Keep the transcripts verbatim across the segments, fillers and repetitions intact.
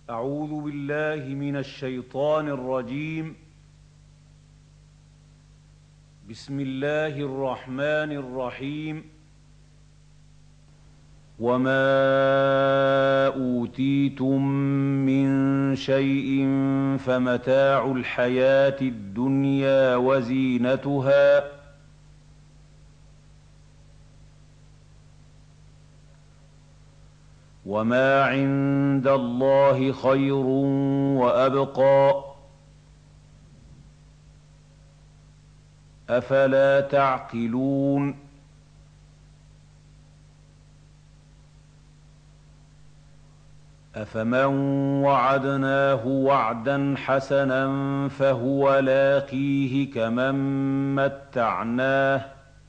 أعوذ بالله من الشيطان الرجيم. بسم الله الرحمن الرحيم. وما أوتيتم من شيء فمتاع الحياة الدنيا وزينتها، وما عند الله خير وأبقى، أفلا تعقلون؟ أفمن وعدناه وعدا حسنا فهو لاقيه كمن متعناه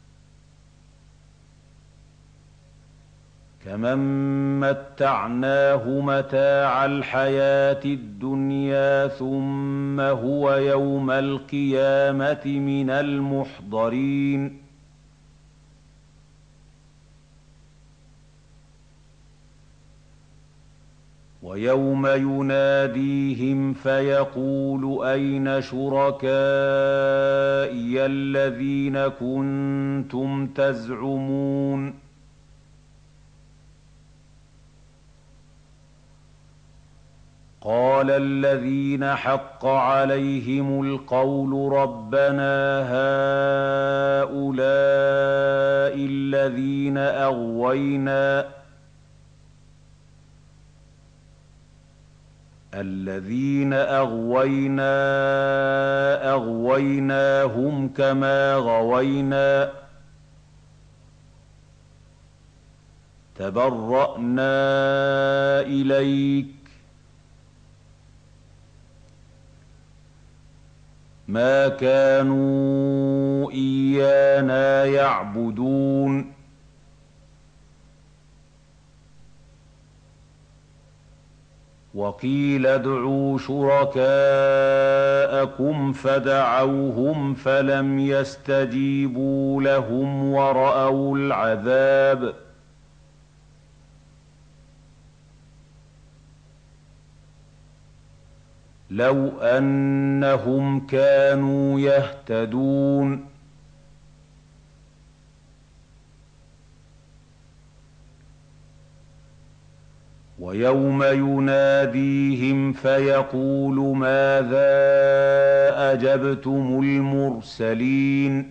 كمن متعناه متاع الحياة الدنيا ثم هو يوم القيامة من المحضرين. ويوم يناديهم فيقول أين شركائي الذين كنتم تزعمون؟ قال الذين حق عليهم القول ربنا هؤلاء الذين أغوينا الذين أغوينا أغويناهم كما غوينا، تبرأنا إليك ما كانوا إيانا يعبدون. وقيل ادعوا شركاءكم فدعوهم فلم يستجيبوا لهم ورأوا العذاب، لو أنهم كانوا يهتدون. ويوم يناديهم فيقول ماذا أجبتم المرسلين؟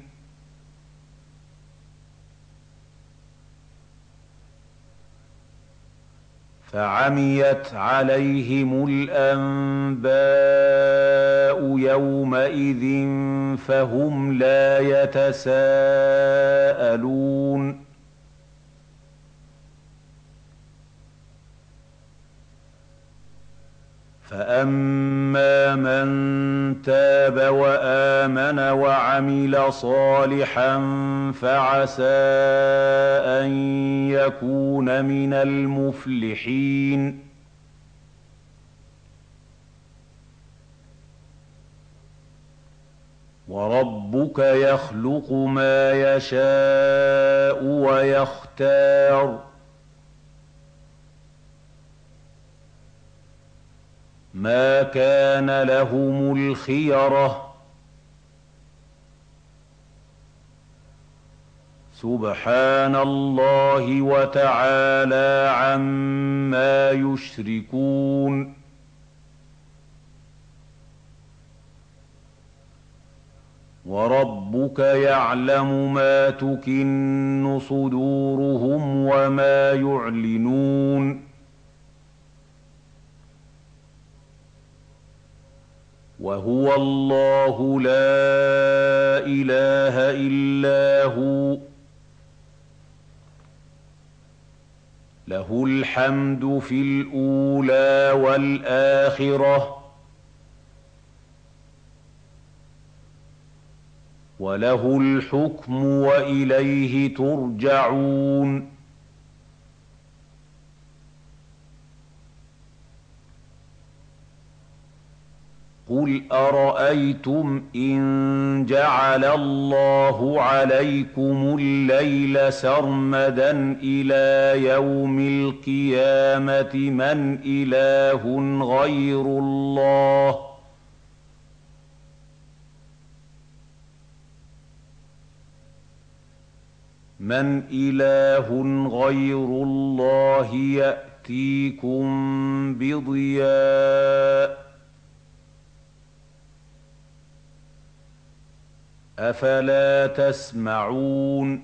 فعميت عليهم الأنباء يومئذ فهم لا يتساءلون. فأما من تاب وآمن وعمل صالحا فعسى أن يكون من المفلحين. وربك يخلق ما يشاء ويختار، ما كان لهم الخيرة، سبحان الله وتعالى عما يشركون. وربك يعلم ما تكن صدورهم وما يعلنون. وهو الله لا إله إلا هو، له الحمد في الأولى والآخرة، وله الحكم وإليه ترجعون. قل أرأيتم إن جعل الله عليكم الليل سرمدا إلى يوم القيامة من إله غير الله من إله غير الله يأتيكم بضياء أفلا تسمعون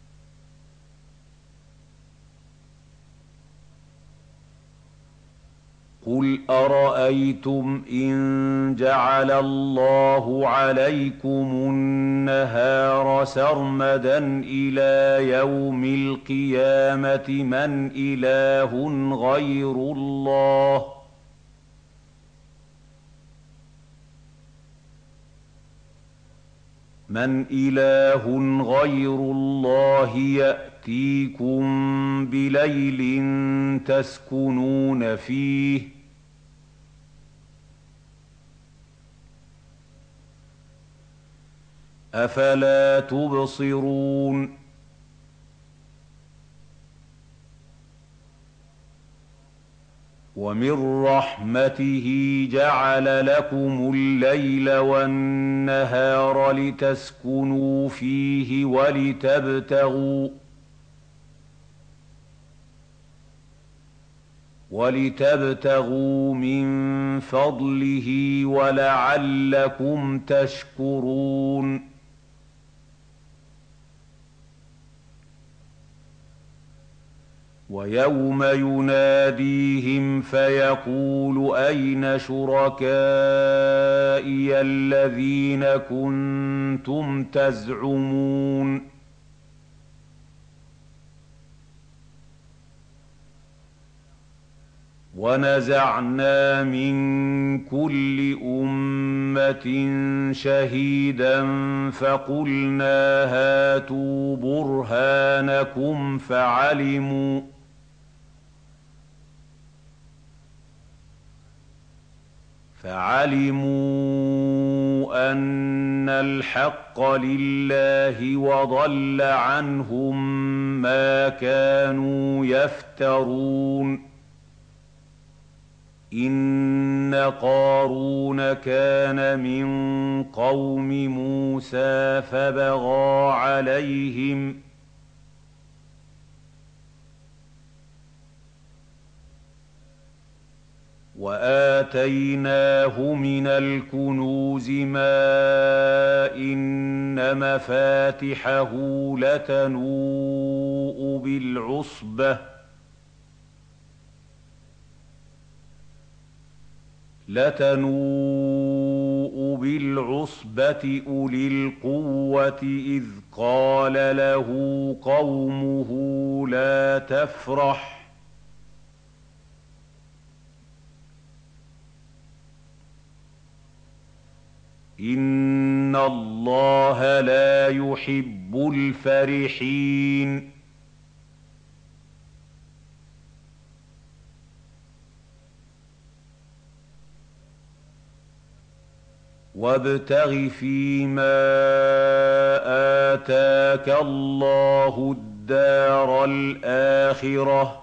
قل أرأيتم إن جعل الله عليكم النهار سرمدا إلى يوم القيامة من إله غير الله من إله غير الله يأتيكم بليل تسكنون فيه أفلا تبصرون ومن رحمته جعل لكم الليل والنهار لتسكنوا فيه ولتبتغوا ولتبتغوا من فضله ولعلكم تشكرون ويوم يناديهم فيقول أين شركائي الذين كنتم تزعمون ونزعنا من كل أمة شهيدا فقلنا هاتوا برهانكم فعلموا فعلموا أن الحق لله وضل عنهم ما كانوا يفترون إن قارون كان من قوم موسى فبغى عليهم وآتيناه من الكنوز ما إن مفاتحه لتنوء بالعصبة لتنوء بالعصبة أولي القوة إذ قال له قومه لا تفرح إن الله لا يحب الفرحين وابتغ فيما آتاك الله الدار الآخرة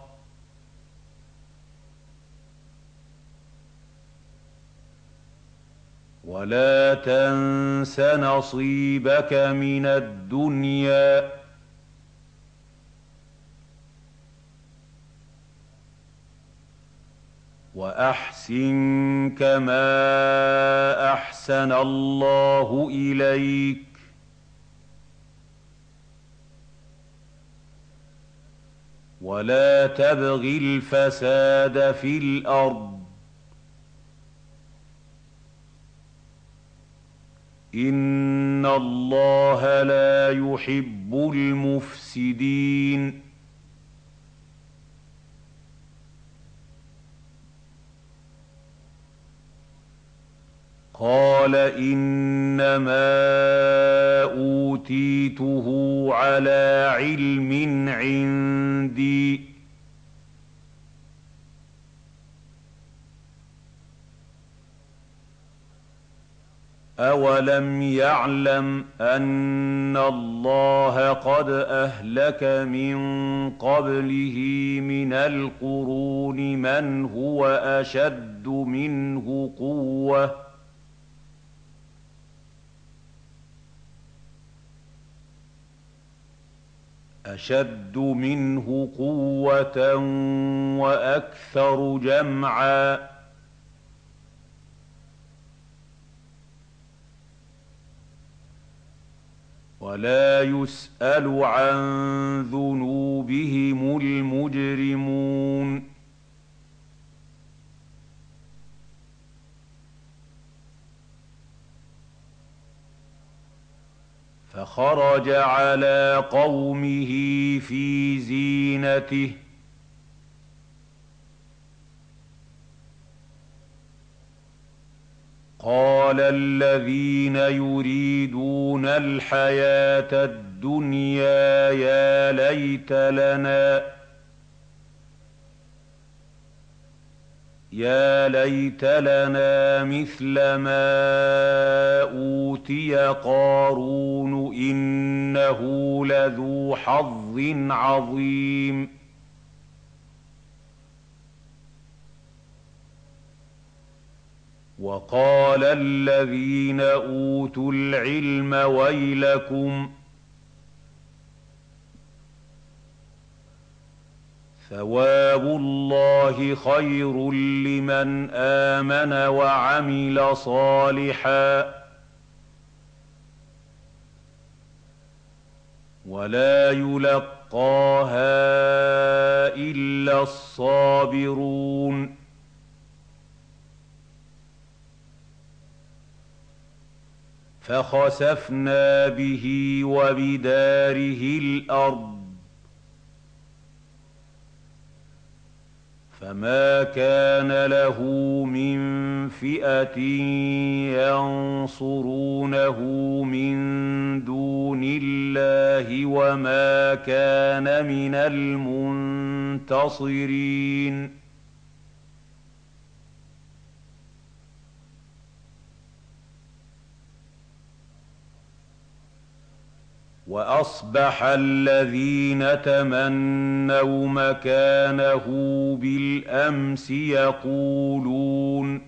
ولا تنس نصيبك من الدنيا وأحسن كما أحسن الله إليك ولا تبغ الفساد في الأرض إن الله لا يحب المفسدين قال إنما أوتيته على علم عندي أَوَلَمْ يَعْلَمْ أَنَّ اللَّهَ قَدْ أَهْلَكَ مِن قَبْلِهِ مِنَ الْقُرُونِ مَنْ هُوَ أَشَدُّ مِنْهُ قُوَّةً أَشَدُّ مِنْهُ قُوَّةً وَأَكْثَرُ جَمْعًا وَلَا يُسْأَلُ عَن ذُنُوبِهِمُ الْمُجْرِمُونَ فَخَرَجَ عَلَىٰ قَوْمِهِ فِي زِينَتِهِ قَالَ الَّذِينَ يُرِيدُونَ الْحَيَاةَ الدُّنْيَا يَا لَيْتَ لَنَا يَا لَيْتَ لَنَا مِثْلَ مَا أُوتِيَ قَارُونُ إِنَّهُ لَذُو حَظٍّ عَظِيمٍ وَقَالَ الَّذِينَ أُوتُوا الْعِلْمَ وَيْلَكُمْ ثَوَابُ اللَّهِ خَيْرٌ لِّمَنْ آمَنَ وَعَمِلَ صَالِحًا وَلَا يُلَقَّاهَا إِلَّا الصَّابِرُونَ فَخَسَفْنَا بِهِ وَبِدَارِهِ الْأَرْضَ فَمَا كَانَ لَهُ مِن فِئَةٍ يَنصُرُونَهُ مِن دُونِ اللَّهِ وَمَا كَانَ مِنَ الْمُنتَصِرِينَ وَأَصْبَحَ الَّذِينَ تَمَنَّوْا مَكَانَهُ بِالْأَمْسِ يَقُولُونَ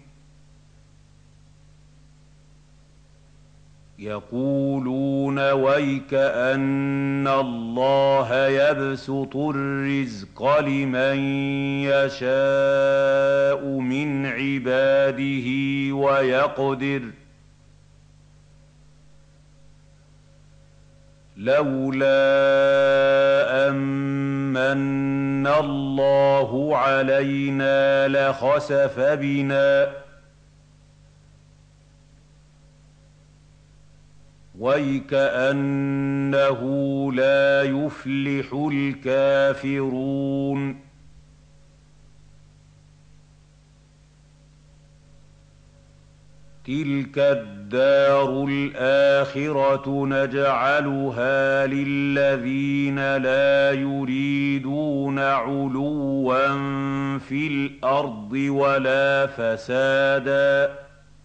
يَقُولُونَ وَيْكَأَنَّ اللَّهَ يَبْسُطُ الرِّزْقَ لِمَن يَشَاءُ مِنْ عِبَادِهِ وَيَقْدِرُ لَوْلَا أَن مَّنَّ اللَّهُ عَلَيْنَا لَخَسَفَ بِنَا وَيْكَأَنَّهُ لَا يُفْلِحُ الْكَافِرُونَ تِلْكَ الدَّارُ الْآخِرَةُ نَجْعَلُهَا لِلَّذِينَ لَا يُرِيدُونَ عُلُوًّا فِي الْأَرْضِ وَلَا فَسَادًا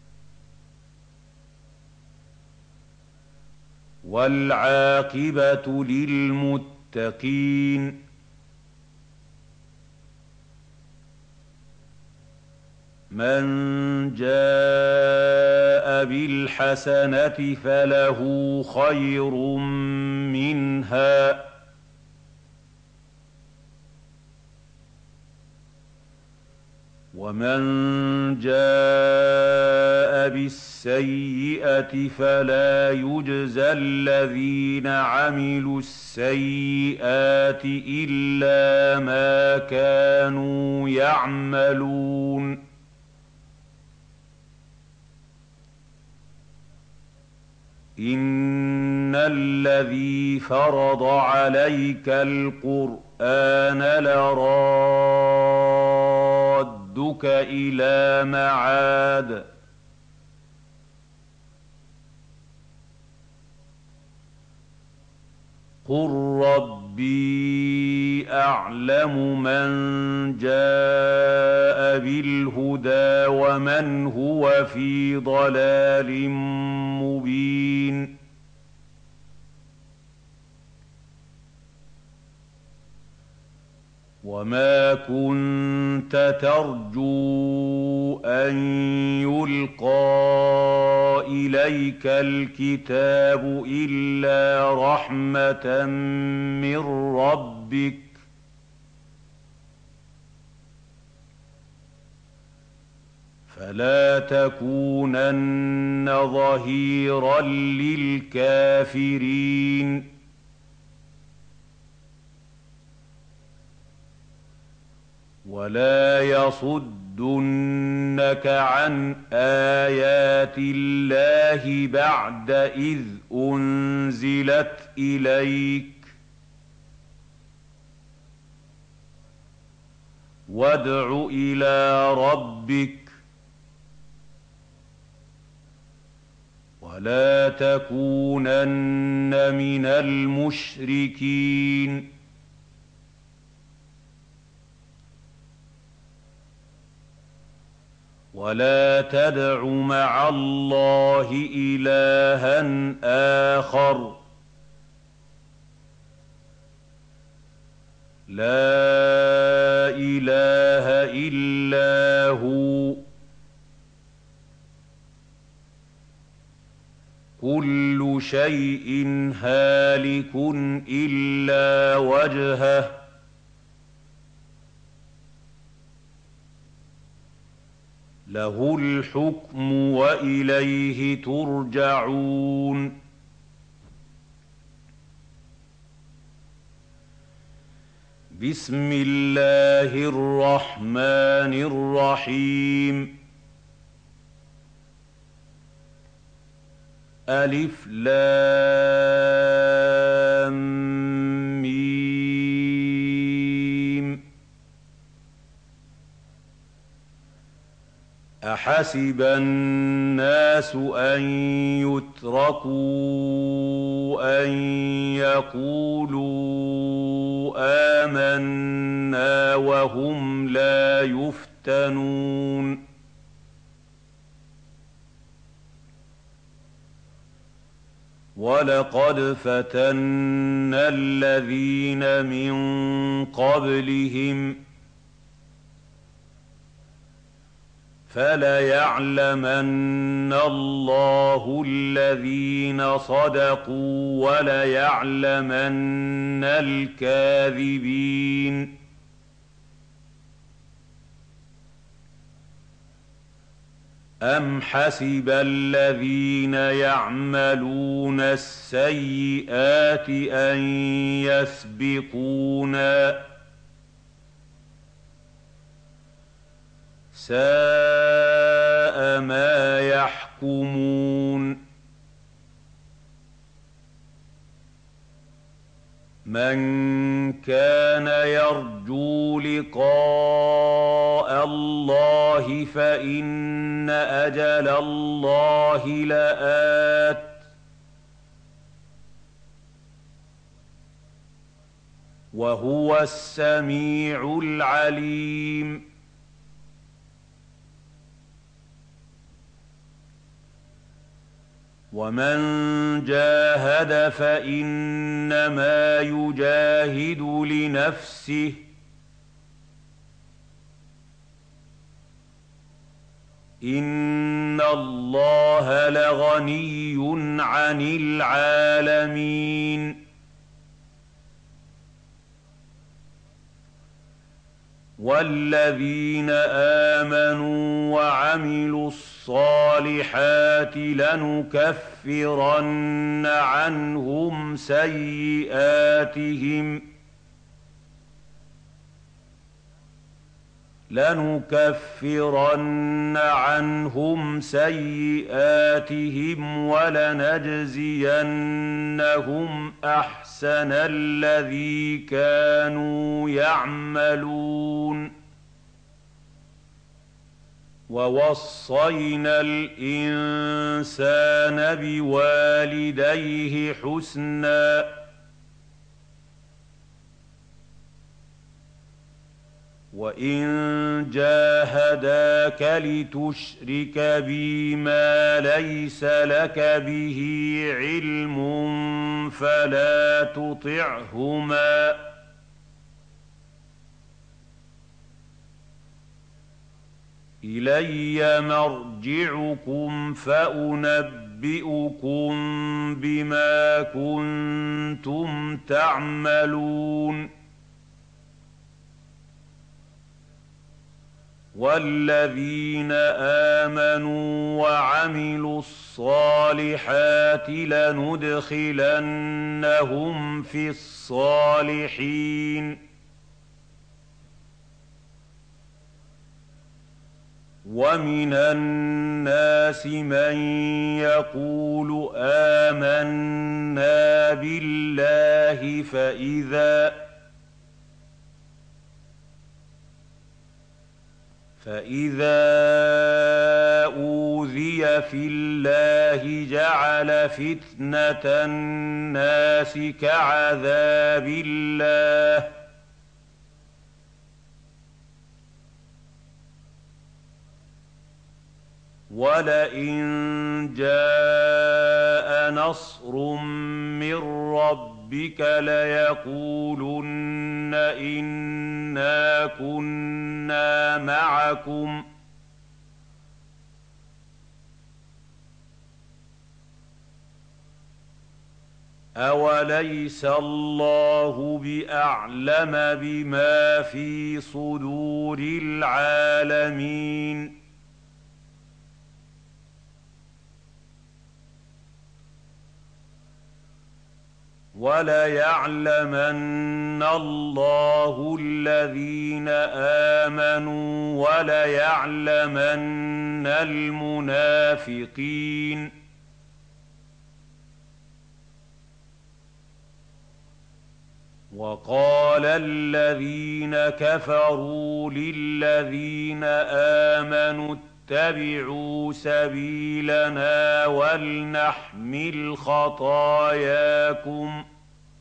وَالْعَاقِبَةُ لِلْمُتَّقِينَ مَن جَاءَ بِالْحَسَنَةِ فَلَهُ خَيْرٌ مِّنْهَا وَمَن جَاءَ بِالسَّيِّئَةِ فَلَا يُجْزَى الَّذِينَ عَمِلُوا السَّيِّئَاتِ إِلَّا مَا كَانُوا يَعْمَلُونَ إِنَّ الَّذِي فَرَضَ عَلَيْكَ الْقُرْآنَ لَرَادُّكَ إِلَىٰ مَعَادٍ قل ربي أعلم من جاء بالهدى ومن هو في ضلال مبين وما كنت ترجو أن يلقى إليك الكتاب إلا رحمة من ربك فلا تكونن ظهيرا للكافرين ولا يصدنك عن آيات الله بعد إذ أنزلت إليك وادع إلى ربك ولا تكونن من المشركين ولا تدع مع الله إلها آخر لا إله إلا هو كل شيء هالك إلا وجهه له الحكم وإليه ترجعون بسم الله الرحمن الرحيم ألف لام ميم أحسب الناس أن يتركوا أن يقولوا آمنا وهم لا يفتنون ولقد فتنا الذين من قبلهم فليعلمن الله الذين صدقوا وليعلمن الكاذبين أم حسب الذين يعملون السيئات أن يسبقونا ساء ما يحكمون من كان يرجو لقاء الله فإن أجل الله لآت وهو السميع العليم ومن جاهد فإنما يجاهد لنفسه إن الله لغني عن العالمين والذين آمنوا وعملوا الصالحات لنكفرن عنهم سيئاتهم لنكفرن عنهم سيئاتهم ولنجزينهم أحسن الذي كانوا يعملون ووصينا الإنسان بوالديه حسناً وَإِن جَاهَدَاكَ لِتُشْرِكَ بِي مَا لَيْسَ لَكَ بِهِ عِلْمٌ فَلَا تُطِعْهُمَا ۖ إِلَيَّ مَرْجِعُكُمْ فَأُنَبِّئُكُم بِمَا كُنتُمْ تَعْمَلُونَ وَالَّذِينَ آمَنُوا وَعَمِلُوا الصَّالِحَاتِ لَنُدْخِلَنَّهُمْ فِي الصَّالِحِينَ وَمِنَ النَّاسِ مَن يَقُولُ آمَنَّا بِاللَّهِ فَإِذَا فَإِذَا أُوذِيَ فِي اللَّهِ جَعَلَ فِتْنَةَ النَّاسِ كَعَذَابِ اللَّهِ ۚ وَلَئِن جَاءَ نَصْرٌ مِّن رَّبِّكَ لَيَقُولُنَّ إِنَّا كُنَّا مَعَكُمْ ۚ أَوَلَيْسَ اللَّهُ بِأَعْلَمَ بِمَا فِي صُدُورِ الْعَالَمِينَ وَلَيَعْلَمَنَّ اللَّهُ الَّذِينَ آمَنُوا وَلَيَعْلَمَنَّ الْمُنَافِقِينَ وَقَالَ الَّذِينَ كَفَرُوا لِلَّذِينَ آمَنُوا اتَّبِعُوا سَبِيلَنَا وَلْنَحْمِلْ خَطَايَاكُمْ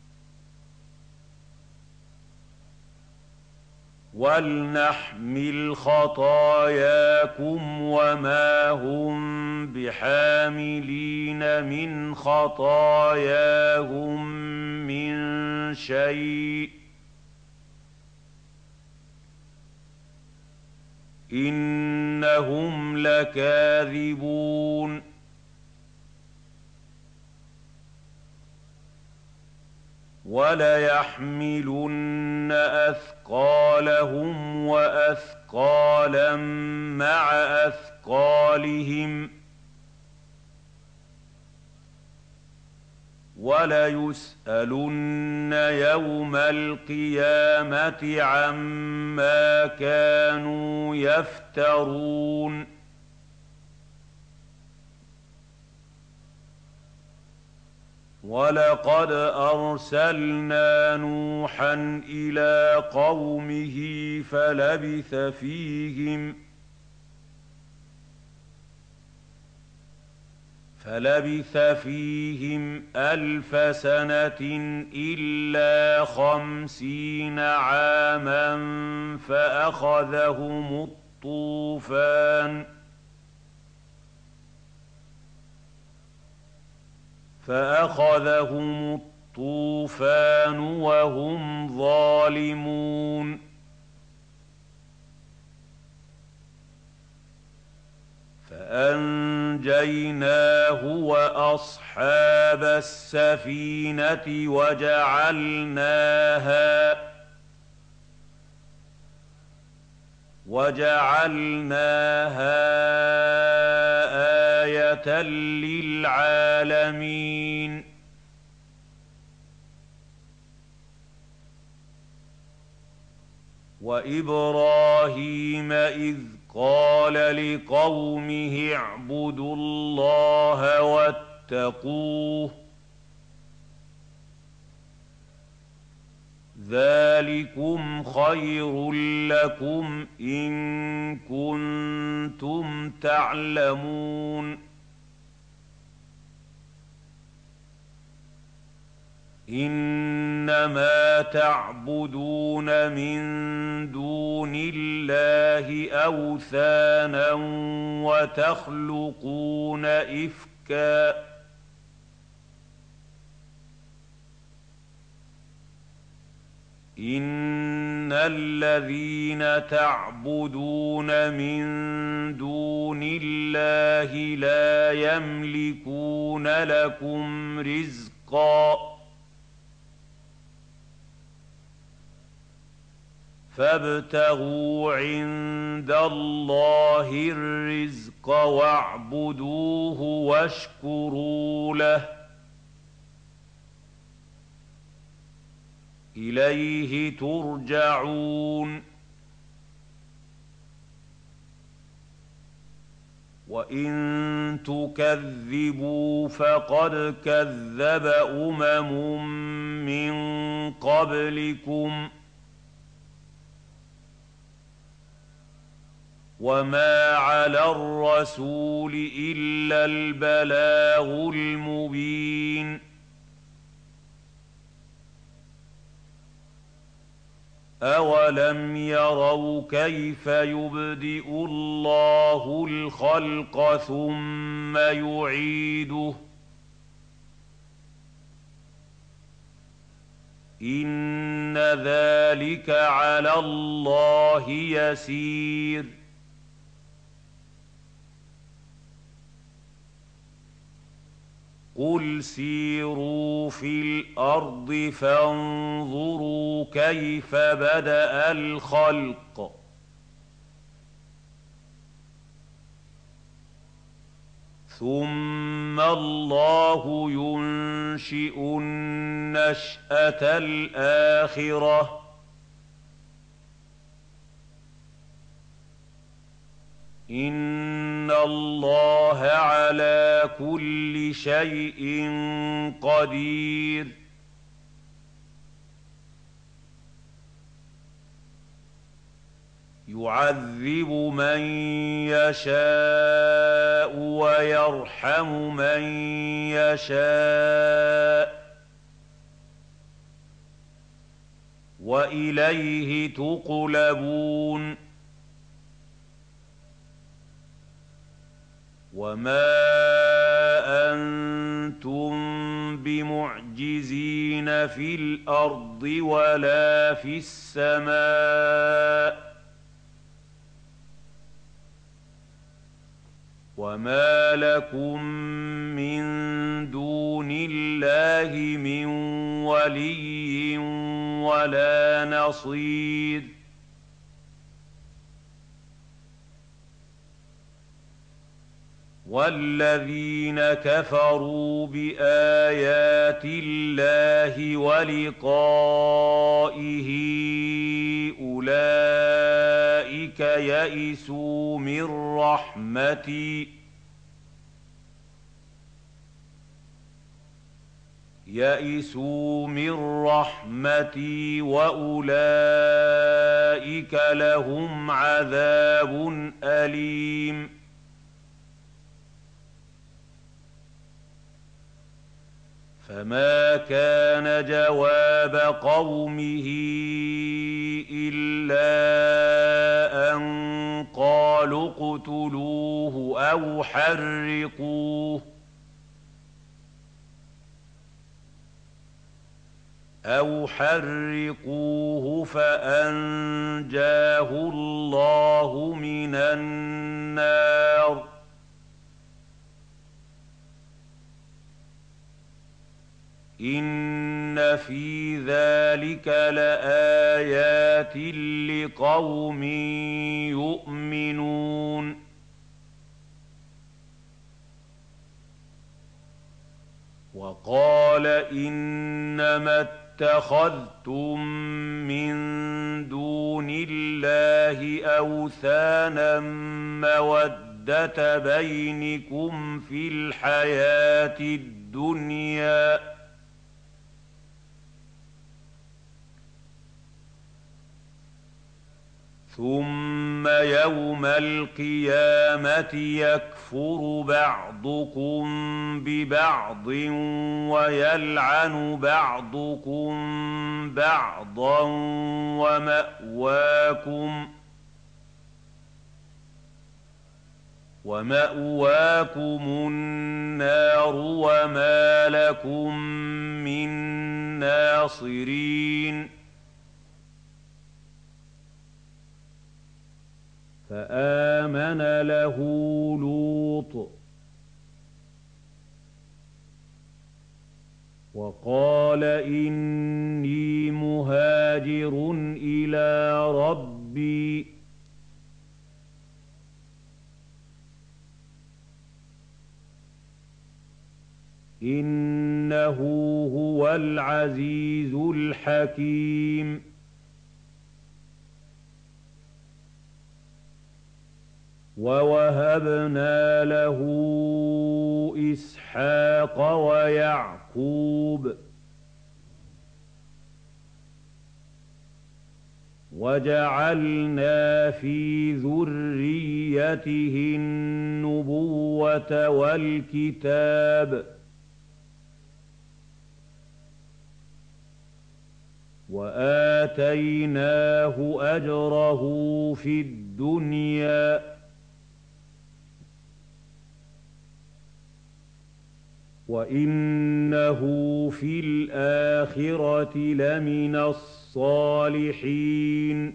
وَلْنَحْمِلْ خَطَايَاكُمْ وَمَا هُم بِحَامِلِينَ مِنْ خَطَايَاهُم مِّن شَيْءٍ ۖ إِنَّهُمْ لَكَاذِبُونَ وَلَيَحْمِلُنَّ أَثْقَالَهُمْ وَأَثْقَالًا مَّعَ أَثْقَالِهِمْ ۖ وَلَيُسْأَلُنَّ يَوْمَ الْقِيَامَةِ عَمَّا كَانُوا يَفْتَرُونَ وَلَقَدْ أَرْسَلْنَا نُوحًا إِلَىٰ قَوْمِهِ فَلَبِثَ فِيهِمْ فَلَبِثَ فِيهِمْ أَلْفَ سَنَةٍ إِلَّا خَمْسِينَ عَامًا فَأَخَذَهُمُ الطُّوفَانُ فَأَخَذَهُمُ الطُّوفَانُ وَهُمْ ظَالِمُونَ فَأَنجَيْنَاهُ وَأَصْحَابَ السَّفِينَةِ وَجَعَلْنَاهَا وَجَعَلْنَاهَا آيَةً لِّلْعَالَمِينَ وَإِبْرَاهِيمَ إِذْ قَالَ لِقَوْمِهِ اعْبُدُوا اللَّهَ وَاتَّقُوهُ ذَٰلِكُمْ خَيْرٌ لَّكُمْ إِن كُنتُمْ تَعْلَمُونَ. إنما تعبدون من دون الله أوثانا وتخلقون إفكا إن الذين تعبدون من دون الله لا يملكون لكم رزقا فابتغوا عند الله الرزق واعبدوه واشكروا له إليه ترجعون وإن تكذبوا فقد كذب أمم من قبلكم وما على الرسول إلا البلاغ المبين أولم يروا كيف يبدئ الله الخلق ثم يعيده إن ذلك على الله يسير قل سيروا في الأرض فانظروا كيف بدأ الخلق ثم الله ينشئ النشأة الآخرة إن الله على كل شيء قدير يعذب من يشاء ويرحم من يشاء وإليه تقلبون وما أنتم بمعجزين في الأرض ولا في السماء وما لكم من دون الله من ولي ولا نصير والذين كفروا بآيات الله ولقائه أولئك يئسوا من رحمتي يئسوا من رحمتي وأولئك لهم عذاب أليم فما كان جواب قومه إلا أن قالوا اقتلوه أو حرقوه أو حرقوه فأنجاه الله من النار إن في ذلك لآيات لقوم يؤمنون وقال إنما اتخذتم من دون الله أوثانا مودة بينكم في الحياة الدنيا ثم يوم القيامة يكفر بعضكم ببعض ويلعن بعضكم بعضا ومأواكم ومأواكم النار وما لكم من ناصرين فآمن له لوط وقال إني مهاجر إلى ربي إنه هو العزيز الحكيم ووهبنا له إسحاق ويعقوب وجعلنا في ذريته النبوة والكتاب وآتيناه أجره في الدنيا وإنه في الآخرة لمن الصالحين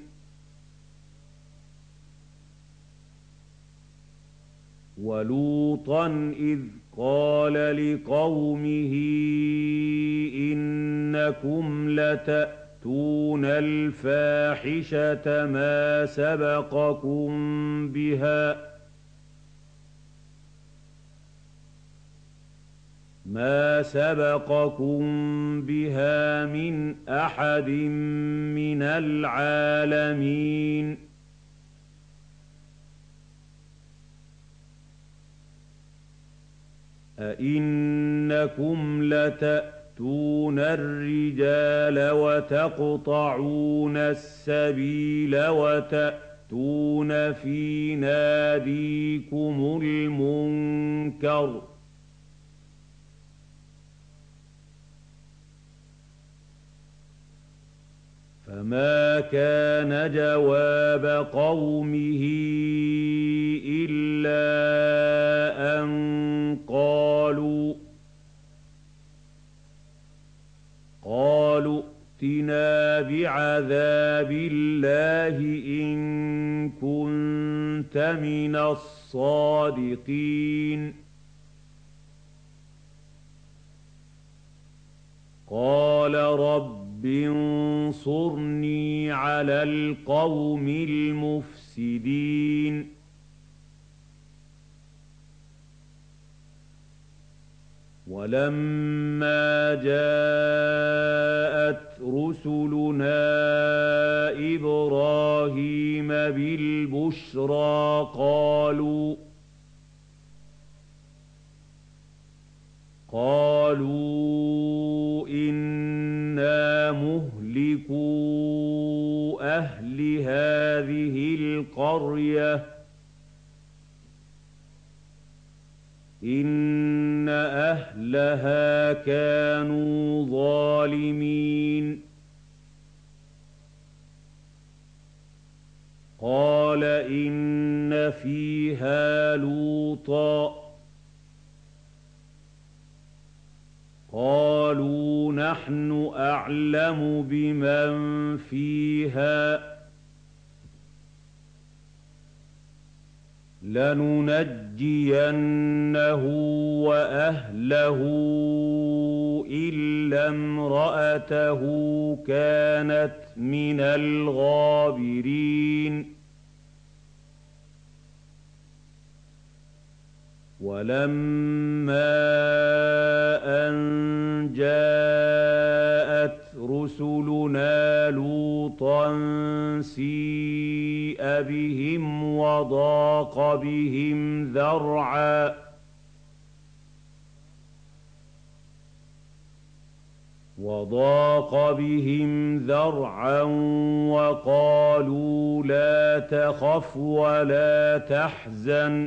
ولوطا إذ قال لقومه إنكم لتأتون الفاحشة ما سبقكم بها ما سبقكم بها من أحد من العالمين أئنكم لتأتون الرجال وتقطعون السبيل وتأتون في ناديكم المنكر فما كان جواب قومه إلا أن قالوا قالوا ائتنا بعذاب الله إن كنت من الصادقين قال رب انصرني على القوم المفسدين ولما جاءت رسلنا إبراهيم بالبشرى قالوا قالوا إنا مهلكو أهل هذه القرية إن أهلها كانوا ظالمين قال إن فيها لوطا قالوا نحن أعلم بمن فيها لننجينه وأهله إلا امرأته كانت من الغابرين ولما أن جاءت رسلنا لوطا سيء بهم وضاق بهم ذرعا وضاق بهم ذرعا وقالوا لا تخف ولا تحزن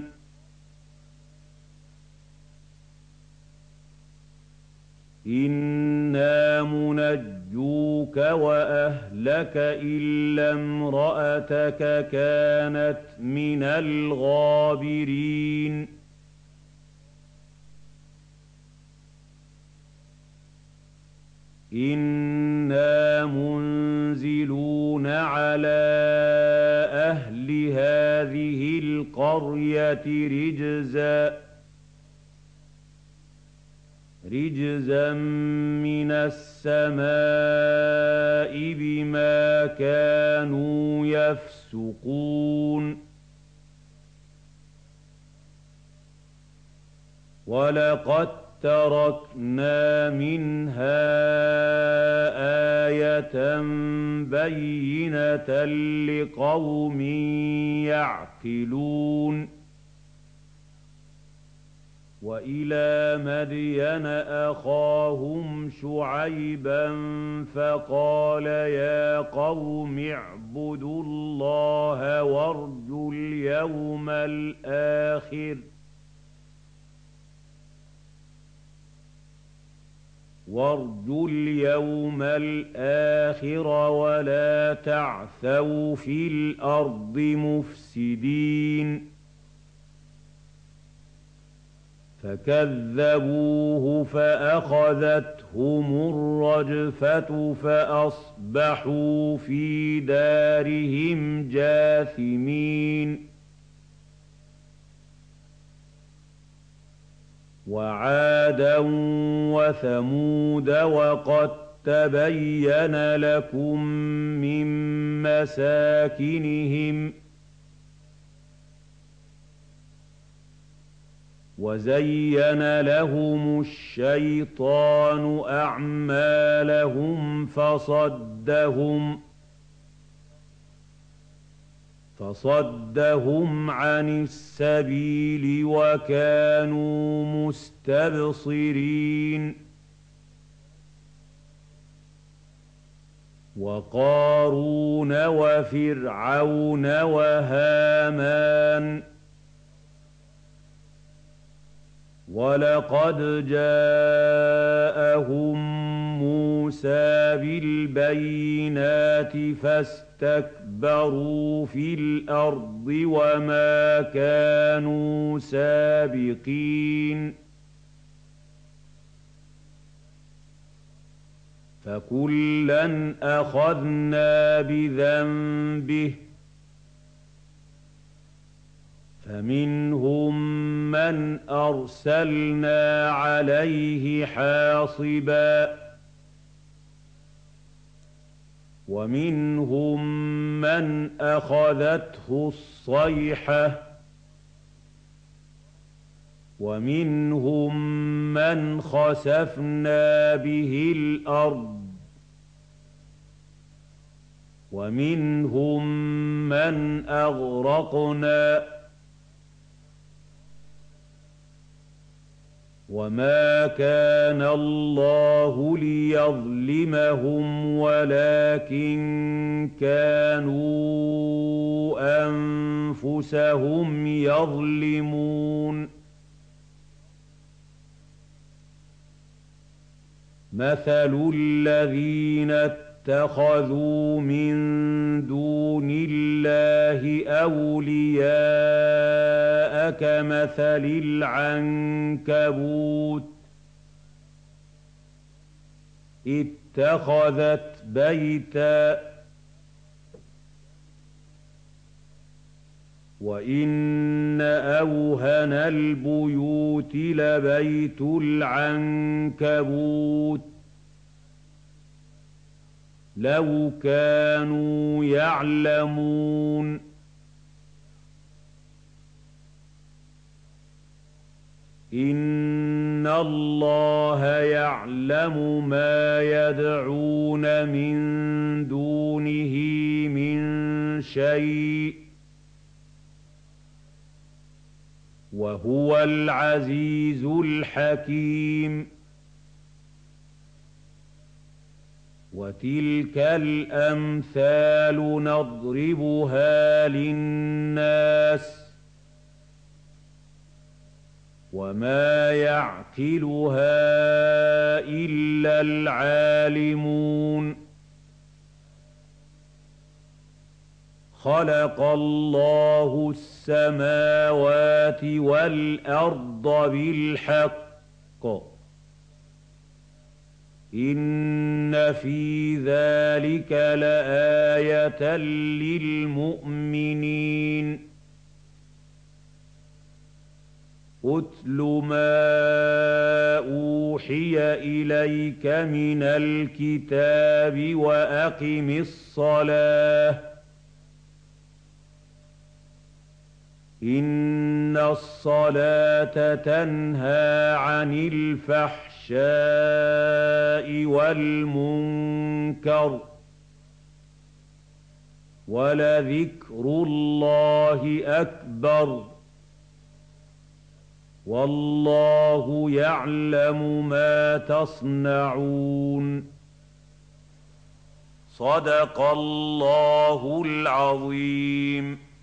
إنا منجوك وأهلك إلا امرأتك كانت من الغابرين إنا منزلون على أهل هذه القرية رجزا رجزا من السماء بما كانوا يفسقون ولقد تركنا منها آية بينة لقوم يعقلون وإلى مدين أخاهم شعيبا فقال يا قوم اعبدوا الله وارجوا اليوم الآخر وارجوا اليوم الآخر ولا تعثوا في الأرض مفسدين فكذبوه فأخذتهم الرجفة فأصبحوا في دارهم جاثمين وعادا وثمود وقد تبين لكم من مساكنهم وزين لهم الشيطان أعمالهم فصدهم فصدهم عن السبيل وكانوا مستبصرين وقارون وفرعون وهامان ولقد جاءهم موسى بالبينات فاستكبروا في الأرض وما كانوا سابقين فكلا أخذنا بذنبه فمنهم من أرسلنا عليه حاصبا ومنهم من أخذته الصيحة ومنهم من خسفنا به الأرض ومنهم من أغرقنا وما كان الله ليظلمهم ولكن كانوا أنفسهم يظلمون مثل الذين اتخذوا من دون الله أولياء كمثل العنكبوت اتخذت بيتا وإن أوهن البيوت لبيت العنكبوت لو كانوا يعلمون إن الله يعلم ما يدعون من دونه من شيء وهو العزيز الحكيم وتلك الأمثال نضربها للناس وما يعقلها إلا العالمون. خلق الله السماوات والأرض بالحق إن في ذلك لآية للمؤمنين. أتل ما أوحي إليك من الكتاب وأقم الصلاة إن الصلاة تنهى عن الفحشاء والمنكر ولذكر الله أكبر والله يعلم ما تصنعون. صدق الله العظيم.